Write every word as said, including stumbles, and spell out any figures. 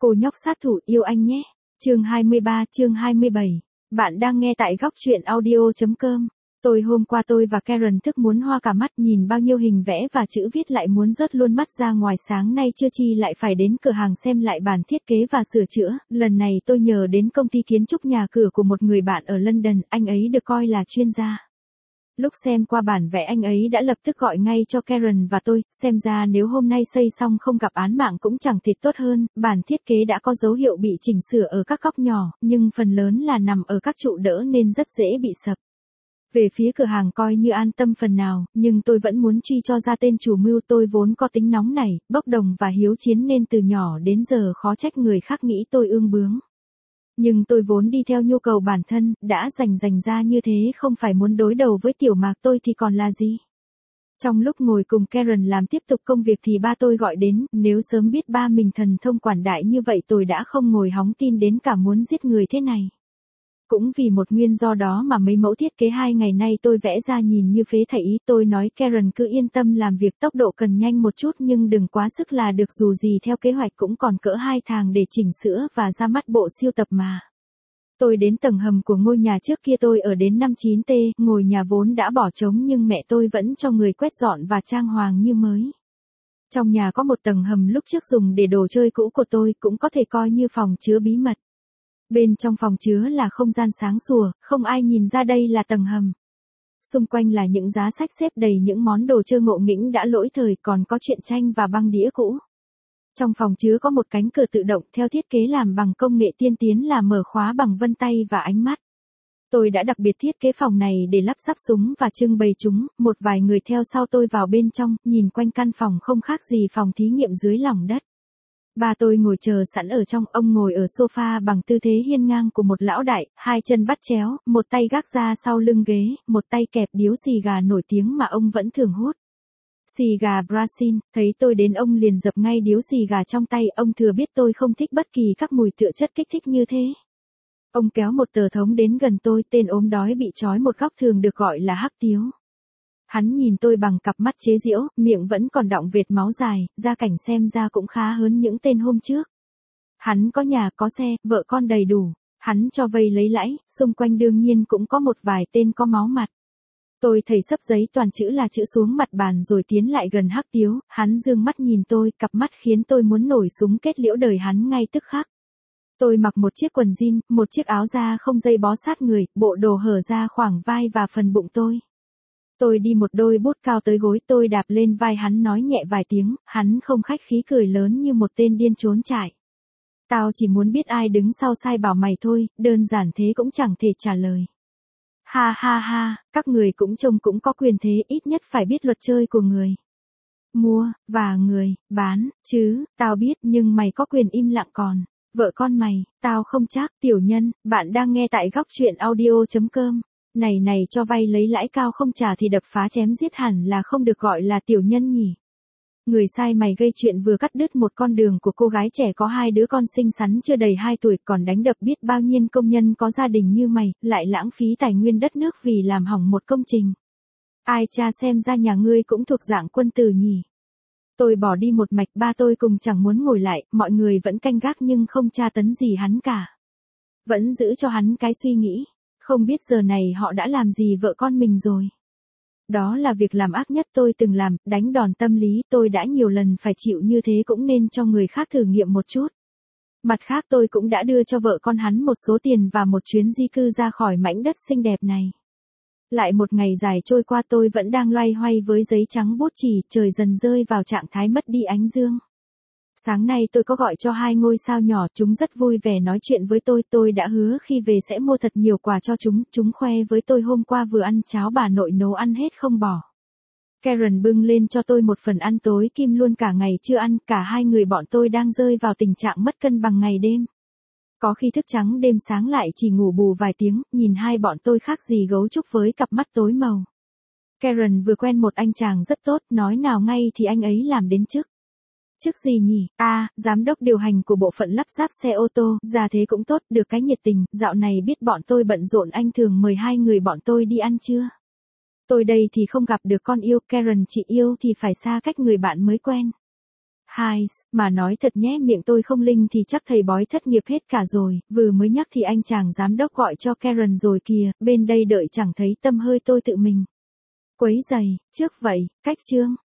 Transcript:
Cô nhóc sát thủ yêu anh nhé. Chương hai mươi ba, chương hai mươi bảy. Bạn đang nghe tại góc truyện audio chấm com. Tôi hôm qua tôi và Karen thức muốn hoa cả mắt, nhìn bao nhiêu hình vẽ và chữ viết lại muốn rớt luôn mắt ra ngoài, sáng nay chưa chi lại phải đến cửa hàng xem lại bản thiết kế và sửa chữa. Lần này tôi nhờ đến công ty kiến trúc nhà cửa của một người bạn ở London, anh ấy được coi là chuyên gia. Lúc xem qua bản vẽ anh ấy đã lập tức gọi ngay cho Karen và tôi, xem ra nếu hôm nay xây xong không gặp án mạng cũng chẳng thịt tốt hơn. Bản thiết kế đã có dấu hiệu bị chỉnh sửa ở các góc nhỏ, nhưng phần lớn là nằm ở các trụ đỡ nên rất dễ bị sập. Về phía cửa hàng coi như an tâm phần nào, nhưng tôi vẫn muốn truy cho ra tên chủ mưu. Tôi vốn có tính nóng nảy, bốc đồng và hiếu chiến nên từ nhỏ đến giờ khó trách người khác nghĩ tôi ương bướng. Nhưng tôi vốn đi theo nhu cầu bản thân, đã dành dành ra như thế không phải muốn đối đầu với tiểu mạc tôi thì còn là gì. Trong lúc ngồi cùng Karen làm tiếp tục công việc thì ba tôi gọi đến, nếu sớm biết ba mình thần thông quảng đại như vậy tôi đã không ngồi hóng tin đến cả muốn giết người thế này. Cũng vì một nguyên do đó mà mấy mẫu thiết kế hai ngày nay tôi vẽ ra nhìn như phế thảy ý. Tôi nói Karen cứ yên tâm làm việc, tốc độ cần nhanh một chút nhưng đừng quá sức là được, dù gì theo kế hoạch cũng còn cỡ hai tháng để chỉnh sửa và ra mắt bộ siêu tập mà. Tôi đến tầng hầm của ngôi nhà trước kia tôi ở đến năm chín T, ngôi nhà vốn đã bỏ trống nhưng mẹ tôi vẫn cho người quét dọn và trang hoàng như mới. Trong nhà có một tầng hầm lúc trước dùng để đồ chơi cũ của tôi, cũng có thể coi như phòng chứa bí mật. Bên trong phòng chứa là không gian sáng sủa, không ai nhìn ra đây là tầng hầm. Xung quanh là những giá sách xếp đầy những món đồ chơi ngộ nghĩnh đã lỗi thời, còn có truyện tranh và băng đĩa cũ. Trong phòng chứa có một cánh cửa tự động theo thiết kế làm bằng công nghệ tiên tiến là mở khóa bằng vân tay và ánh mắt. Tôi đã đặc biệt thiết kế phòng này để lắp ráp súng và trưng bày chúng. Một vài người theo sau tôi vào bên trong, nhìn quanh căn phòng không khác gì phòng thí nghiệm dưới lòng đất. Ba tôi ngồi chờ sẵn ở trong, ông ngồi ở sofa bằng tư thế hiên ngang của một lão đại, hai chân bắt chéo, một tay gác ra sau lưng ghế, một tay kẹp điếu xì gà nổi tiếng mà ông vẫn thường hút. Xì gà Brazil. Thấy tôi đến ông liền dập ngay điếu xì gà trong tay, ông thừa biết tôi không thích bất kỳ các mùi tựa chất kích thích như thế. Ông kéo một tờ thống đến gần tôi, tên ốm đói bị trói một góc thường được gọi là Hắc Tiếu. Hắn nhìn tôi bằng cặp mắt chế giễu, miệng vẫn còn đọng vệt máu dài, gia cảnh xem ra cũng khá hơn những tên hôm trước. Hắn có nhà, có xe, vợ con đầy đủ. Hắn cho vay lấy lãi, xung quanh đương nhiên cũng có một vài tên có máu mặt. Tôi thầy sấp giấy toàn chữ là chữ xuống mặt bàn rồi tiến lại gần Hắc Tiếu, hắn dương mắt nhìn tôi, cặp mắt khiến tôi muốn nổi súng kết liễu đời hắn ngay tức khắc. Tôi mặc một chiếc quần jean, một chiếc áo da không dây bó sát người, bộ đồ hở ra khoảng vai và phần bụng tôi. Tôi đi một đôi bút cao tới gối, tôi đạp lên vai hắn nói nhẹ vài tiếng, hắn không khách khí cười lớn như một tên điên trốn chạy. Tao chỉ muốn biết ai đứng sau sai bảo mày thôi, đơn giản thế cũng chẳng thể trả lời. Ha ha ha, các người cũng trông cũng có quyền thế, ít nhất phải biết luật chơi của người mua, và người bán, chứ, tao biết nhưng mày có quyền im lặng, còn vợ con mày, tao không chắc. Tiểu nhân, bạn đang nghe tại góc truyện audio chấm com. Này này, cho vay lấy lãi cao không trả thì đập phá chém giết hẳn là không được gọi là tiểu nhân nhỉ. Người sai mày gây chuyện vừa cắt đứt một con đường của cô gái trẻ có hai đứa con xinh xắn chưa đầy hai tuổi, còn đánh đập biết bao nhiêu công nhân có gia đình như mày, lại lãng phí tài nguyên đất nước vì làm hỏng một công trình. Ai cha, xem ra nhà ngươi cũng thuộc dạng quân tử nhỉ. Tôi bỏ đi một mạch, ba tôi cùng chẳng muốn ngồi lại, mọi người vẫn canh gác nhưng không tra tấn gì hắn cả. Vẫn giữ cho hắn cái suy nghĩ. Không biết giờ này họ đã làm gì vợ con mình rồi. Đó là việc làm ác nhất tôi từng làm, đánh đòn tâm lý, tôi đã nhiều lần phải chịu như thế cũng nên cho người khác thử nghiệm một chút. Mặt khác tôi cũng đã đưa cho vợ con hắn một số tiền và một chuyến di cư ra khỏi mảnh đất xinh đẹp này. Lại một ngày dài trôi qua, tôi vẫn đang loay hoay với giấy trắng bút chì, trời dần rơi vào trạng thái mất đi ánh dương. Sáng nay tôi có gọi cho hai ngôi sao nhỏ, chúng rất vui vẻ nói chuyện với tôi, tôi đã hứa khi về sẽ mua thật nhiều quà cho chúng, chúng khoe với tôi hôm qua vừa ăn cháo bà nội nấu ăn hết không bỏ. Karen bưng lên cho tôi một phần ăn tối kim luôn, cả ngày chưa ăn, cả hai người bọn tôi đang rơi vào tình trạng mất cân bằng ngày đêm. Có khi thức trắng đêm sáng lại chỉ ngủ bù vài tiếng, nhìn hai bọn tôi khác gì gấu trúc với cặp mắt tối màu. Karen vừa quen một anh chàng rất tốt, nói nào ngay thì anh ấy làm đến chức. Chức gì nhỉ? À, giám đốc điều hành của bộ phận lắp ráp xe ô tô, ra thế cũng tốt, được cái nhiệt tình, dạo này biết bọn tôi bận rộn, anh thường mời hai người bọn tôi đi ăn trưa. Tôi đây thì không gặp được con yêu, Karen chị yêu thì phải xa cách người bạn mới quen. Hai, mà nói thật nhé, miệng tôi không linh thì chắc thầy bói thất nghiệp hết cả rồi, vừa mới nhắc thì anh chàng giám đốc gọi cho Karen rồi kìa, bên đây đợi chẳng thấy tâm hơi tôi tự mình quấy giày, trước vậy, cách chương.